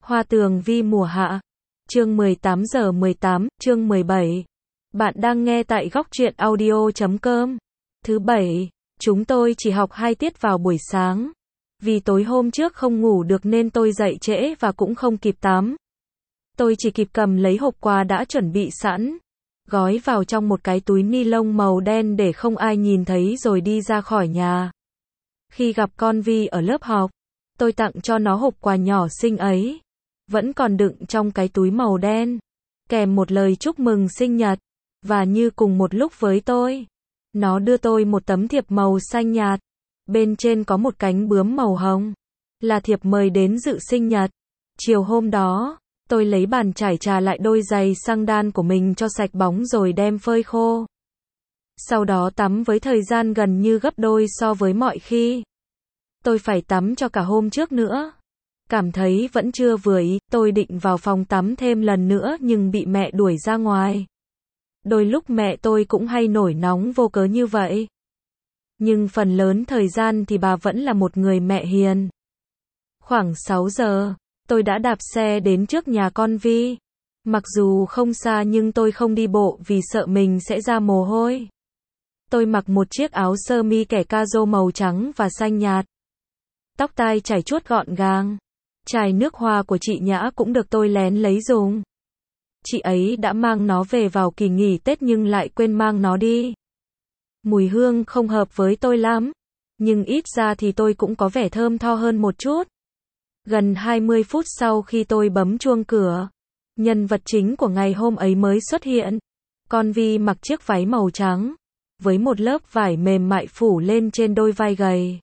Hoa tường vi mùa hạ. Chương 18:18, chương 17. Bạn đang nghe tại góc truyện audio.com. Thứ bảy, chúng tôi chỉ học 2 tiết vào buổi sáng. Vì tối hôm trước không ngủ được nên tôi dậy trễ và cũng không kịp tắm. Tôi chỉ kịp cầm lấy hộp quà đã chuẩn bị sẵn, gói vào trong một cái túi ni lông màu đen để không ai nhìn thấy rồi đi ra khỏi nhà. Khi gặp con Vi ở lớp học, tôi tặng cho nó hộp quà nhỏ xinh ấy, vẫn còn đựng trong cái túi màu đen, kèm một lời chúc mừng sinh nhật. Và như cùng một lúc với tôi, nó đưa tôi một tấm thiệp màu xanh nhạt, bên trên có một cánh bướm màu hồng, là thiệp mời đến dự sinh nhật. Chiều hôm đó, tôi lấy bàn chải chà lại đôi giày xăng đan của mình cho sạch bóng rồi đem phơi khô. Sau đó tắm với thời gian gần như gấp đôi so với mọi khi. Tôi phải tắm cho cả hôm trước nữa. Cảm thấy vẫn chưa vừa ý, tôi định vào phòng tắm thêm lần nữa nhưng bị mẹ đuổi ra ngoài. Đôi lúc mẹ tôi cũng hay nổi nóng vô cớ như vậy. Nhưng phần lớn thời gian thì bà vẫn là một người mẹ hiền. Khoảng 6 giờ, tôi đã đạp xe đến trước nhà con Vi. Mặc dù không xa nhưng tôi không đi bộ vì sợ mình sẽ ra mồ hôi. Tôi mặc một chiếc áo sơ mi kẻ ca-rô màu trắng và xanh nhạt. Tóc tai chải chuốt gọn gàng. Chai nước hoa của chị Nhã cũng được tôi lén lấy dùng. Chị ấy đã mang nó về vào kỳ nghỉ Tết nhưng lại quên mang nó đi. Mùi hương không hợp với tôi lắm, nhưng ít ra thì tôi cũng có vẻ thơm tho hơn một chút. Gần 20 phút sau khi tôi bấm chuông cửa, nhân vật chính của ngày hôm ấy mới xuất hiện. Con Vi mặc chiếc váy màu trắng, với một lớp vải mềm mại phủ lên trên đôi vai gầy,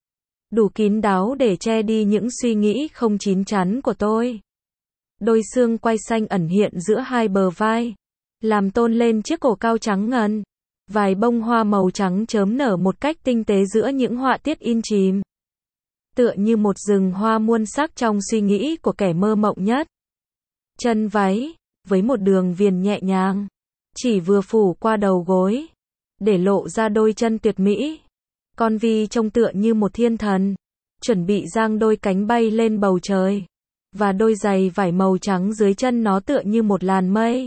đủ kín đáo để che đi những suy nghĩ không chín chắn của tôi. Đôi xương quai xanh ẩn hiện giữa hai bờ vai, làm tôn lên chiếc cổ cao trắng ngần. Vài bông hoa màu trắng chớm nở một cách tinh tế giữa những họa tiết in chìm, tựa như một rừng hoa muôn sắc trong suy nghĩ của kẻ mơ mộng nhất. Chân váy, với một đường viền nhẹ nhàng, chỉ vừa phủ qua đầu gối, để lộ ra đôi chân tuyệt mỹ. Con Vi trông tựa như một thiên thần, chuẩn bị giang đôi cánh bay lên bầu trời. Và đôi giày vải màu trắng dưới chân nó tựa như một làn mây.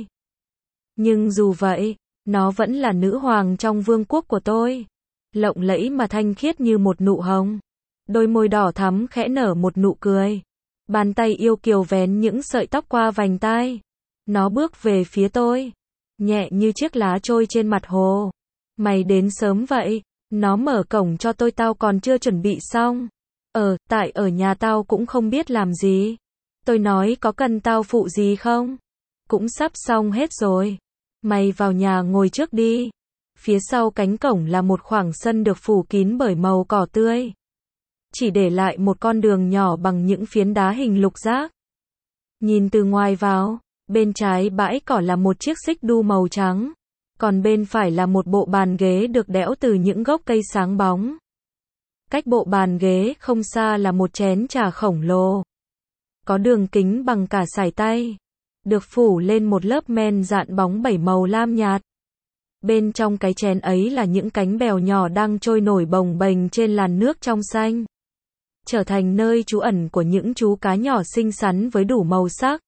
Nhưng dù vậy, nó vẫn là nữ hoàng trong vương quốc của tôi. Lộng lẫy mà thanh khiết như một nụ hồng. Đôi môi đỏ thắm khẽ nở một nụ cười. Bàn tay yêu kiều vén những sợi tóc qua vành tai. Nó bước về phía tôi, nhẹ như chiếc lá trôi trên mặt hồ. Mày đến sớm vậy? Nó mở cổng cho tôi, tao còn chưa chuẩn bị xong. Tại ở nhà tao cũng không biết làm gì. Tôi nói có cần tao phụ gì không? Cũng sắp xong hết rồi. Mày vào nhà ngồi trước đi. Phía sau cánh cổng là một khoảng sân được phủ kín bởi màu cỏ tươi. Chỉ để lại một con đường nhỏ bằng những phiến đá hình lục giác. Nhìn từ ngoài vào, bên trái bãi cỏ là một chiếc xích đu màu trắng. Còn bên phải là một bộ bàn ghế được đẽo từ những gốc cây sáng bóng. Cách bộ bàn ghế không xa là một chén trà khổng lồ, có đường kính bằng cả sải tay, được phủ lên một lớp men dạn bóng 7 màu lam nhạt. Bên trong cái chén ấy là những cánh bèo nhỏ đang trôi nổi bồng bềnh trên làn nước trong xanh, trở thành nơi trú ẩn của những chú cá nhỏ xinh xắn với đủ màu sắc.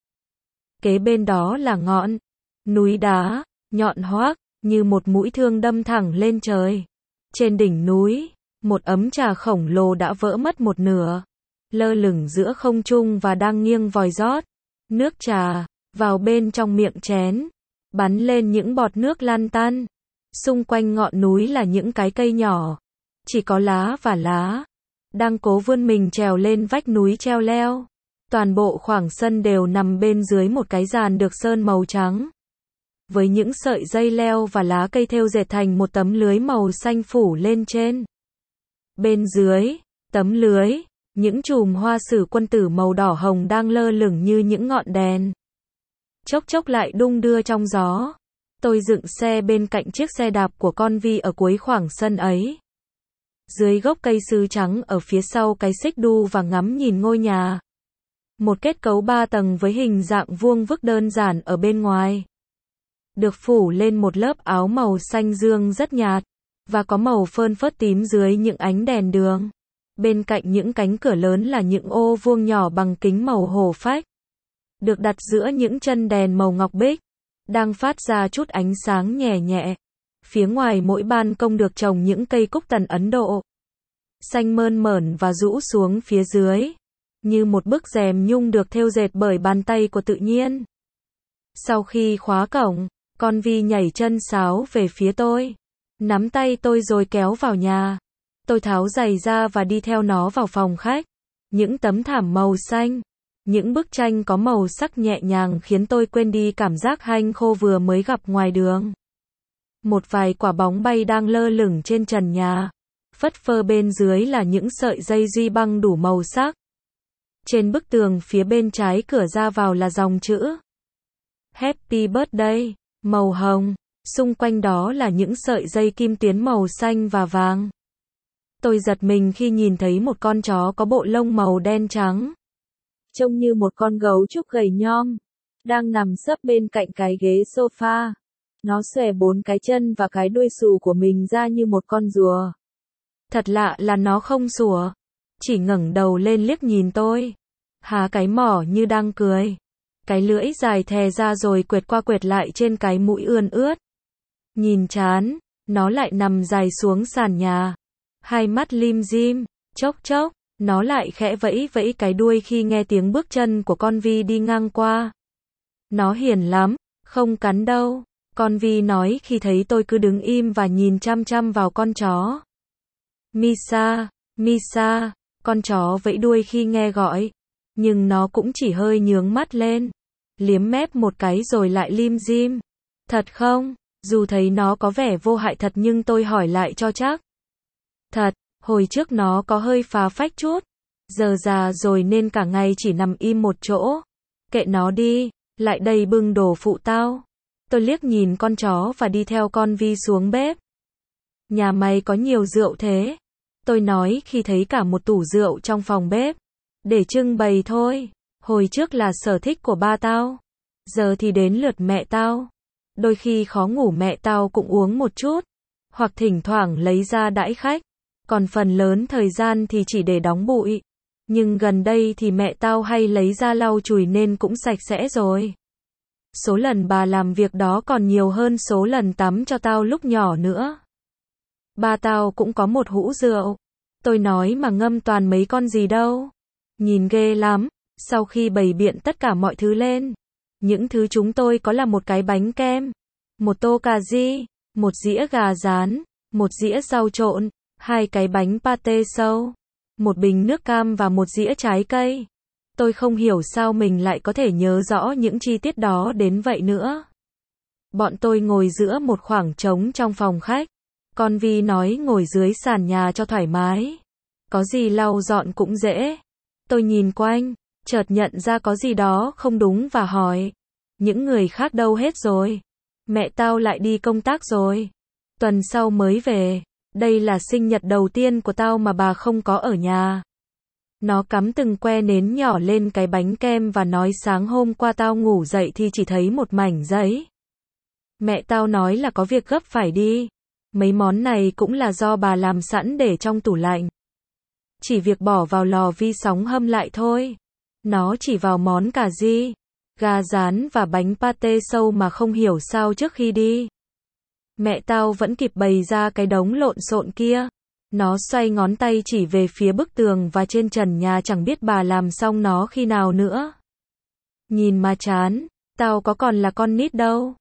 Kế bên đó là ngọn núi đá, nhọn hoác, như một mũi thương đâm thẳng lên trời. Trên đỉnh núi, một ấm trà khổng lồ đã vỡ mất một nửa, lơ lửng giữa không trung và đang nghiêng vòi rót nước trà vào bên trong miệng chén, bắn lên những bọt nước lăn tăn. Xung quanh ngọn núi là những cái cây nhỏ, chỉ có lá và lá, đang cố vươn mình trèo lên vách núi treo leo. Toàn bộ khoảng sân đều nằm bên dưới một cái giàn được sơn màu trắng, với những sợi dây leo và lá cây thêu dệt thành một tấm lưới màu xanh phủ lên trên. Bên dưới tấm lưới, những chùm hoa sử quân tử màu đỏ hồng đang lơ lửng như những ngọn đèn, chốc chốc lại đung đưa trong gió. Tôi dựng xe bên cạnh chiếc xe đạp của con Vi ở cuối khoảng sân ấy, dưới gốc cây sứ trắng ở phía sau cái xích đu, và ngắm nhìn ngôi nhà, một kết cấu 3 tầng với hình dạng vuông vức đơn giản ở bên ngoài, được phủ lên một lớp áo màu xanh dương rất nhạt, và có màu phơn phớt tím dưới những ánh đèn đường. Bên cạnh những cánh cửa lớn là những ô vuông nhỏ bằng kính màu hổ phách. được đặt giữa những chân đèn màu ngọc bích, đang phát ra chút ánh sáng nhẹ nhẹ. Phía ngoài mỗi ban công được trồng những cây cúc tần Ấn Độ, xanh mơn mởn và rũ xuống phía dưới, như một bức rèm nhung được thêu dệt bởi bàn tay của tự nhiên. Sau khi khóa cổng, con Vi nhảy chân sáo về phía tôi, nắm tay tôi rồi kéo vào nhà. Tôi tháo giày ra và đi theo nó vào phòng khách. Những tấm thảm màu xanh, những bức tranh có màu sắc nhẹ nhàng khiến tôi quên đi cảm giác hanh khô vừa mới gặp ngoài đường. Một vài quả bóng bay đang lơ lửng trên trần nhà. Phất phơ bên dưới là những sợi dây duy băng đủ màu sắc. Trên bức tường phía bên trái cửa ra vào là dòng chữ Happy Birthday, màu hồng. Xung quanh đó là những sợi dây kim tuyến màu xanh và vàng. Tôi giật mình khi nhìn thấy một con chó có bộ lông màu đen trắng, trông như một con gấu trúc gầy nhom, đang nằm sấp bên cạnh cái ghế sofa. Nó xòe 4 cái chân và cái đuôi xù của mình ra như một con rùa. Thật lạ là nó không sủa, chỉ ngẩng đầu lên liếc nhìn tôi, há cái mỏ như đang cười. Cái lưỡi dài thè ra rồi quệt qua quệt lại trên cái mũi ươn ướt. Nhìn chán, nó lại nằm dài xuống sàn nhà. Hai mắt lim dim, chốc chốc, nó lại khẽ vẫy vẫy cái đuôi khi nghe tiếng bước chân của con Vi đi ngang qua. Nó hiền lắm, không cắn đâu, con Vi nói khi thấy tôi cứ đứng im và nhìn chăm chăm vào con chó. Misa, Misa, con chó vẫy đuôi khi nghe gọi, nhưng nó cũng chỉ hơi nhướng mắt lên, liếm mép một cái rồi lại lim dim. Thật không? Dù thấy nó có vẻ vô hại thật nhưng tôi hỏi lại cho chắc. Thật, hồi trước nó có hơi phá phách chút, giờ già rồi nên cả ngày chỉ nằm im một chỗ. Kệ nó đi, lại đây bưng đồ phụ tao. Tôi liếc nhìn con chó và đi theo con Vi xuống bếp. Nhà mày có nhiều rượu thế? Tôi nói khi thấy cả một tủ rượu trong phòng bếp. Để trưng bày thôi, hồi trước là sở thích của ba tao, giờ thì đến lượt mẹ tao. Đôi khi khó ngủ mẹ tao cũng uống một chút, hoặc thỉnh thoảng lấy ra đãi khách, còn phần lớn thời gian thì chỉ để đóng bụi. Nhưng gần đây thì mẹ tao hay lấy ra lau chùi nên cũng sạch sẽ rồi. Số lần bà làm việc đó còn nhiều hơn số lần tắm cho tao lúc nhỏ nữa. Ba tao cũng có một hũ rượu. Tôi nói mà ngâm toàn mấy con gì đâu. Nhìn ghê lắm. Sau khi bày biện tất cả mọi thứ lên, những thứ chúng tôi có là một cái bánh kem, một tô cà ri, một dĩa gà rán, một dĩa rau trộn, 2 cái bánh pate sâu, một bình nước cam và một dĩa trái cây. Tôi không hiểu sao mình lại có thể nhớ rõ những chi tiết đó đến vậy nữa. Bọn tôi ngồi giữa một khoảng trống trong phòng khách. Con Vi nói ngồi dưới sàn nhà cho thoải mái. Có gì lau dọn cũng dễ. Tôi nhìn quanh, chợt nhận ra có gì đó không đúng và hỏi. Những người khác đâu hết rồi? Mẹ tao lại đi công tác rồi. Tuần sau mới về. Đây là sinh nhật đầu tiên của tao mà bà không có ở nhà. Nó cắm từng que nến nhỏ lên cái bánh kem và nói sáng hôm qua tao ngủ dậy thì chỉ thấy một mảnh giấy. Mẹ tao nói là có việc gấp phải đi. Mấy món này cũng là do bà làm sẵn để trong tủ lạnh. Chỉ việc bỏ vào lò vi sóng hâm lại thôi. Nó chỉ vào món cà ri, gà rán và bánh pate sâu mà không hiểu sao trước khi đi. Mẹ tao vẫn kịp bày ra cái đống lộn xộn kia. Nó xoay ngón tay chỉ về phía bức tường và trên trần nhà chẳng biết bà làm xong nó khi nào nữa. Nhìn mà chán, tao có còn là con nít đâu.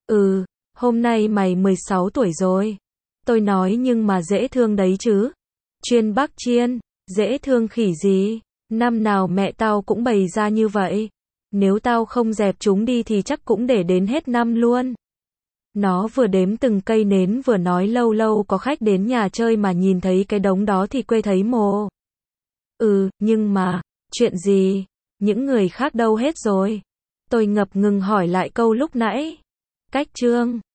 Hôm nay mày 16 tuổi rồi. Tôi nói nhưng mà dễ thương đấy chứ. Chuyên Bắc Chiên, dễ thương khỉ gì. Năm nào mẹ tao cũng bày ra như vậy. Nếu tao không dẹp chúng đi thì chắc cũng để đến hết năm luôn. Nó vừa đếm từng cây nến vừa nói lâu lâu có khách đến nhà chơi mà nhìn thấy cái đống đó thì quê thấy mồ. Nhưng mà, chuyện gì? Những người khác đâu hết rồi? Tôi ngập ngừng hỏi lại câu lúc nãy. Cách chương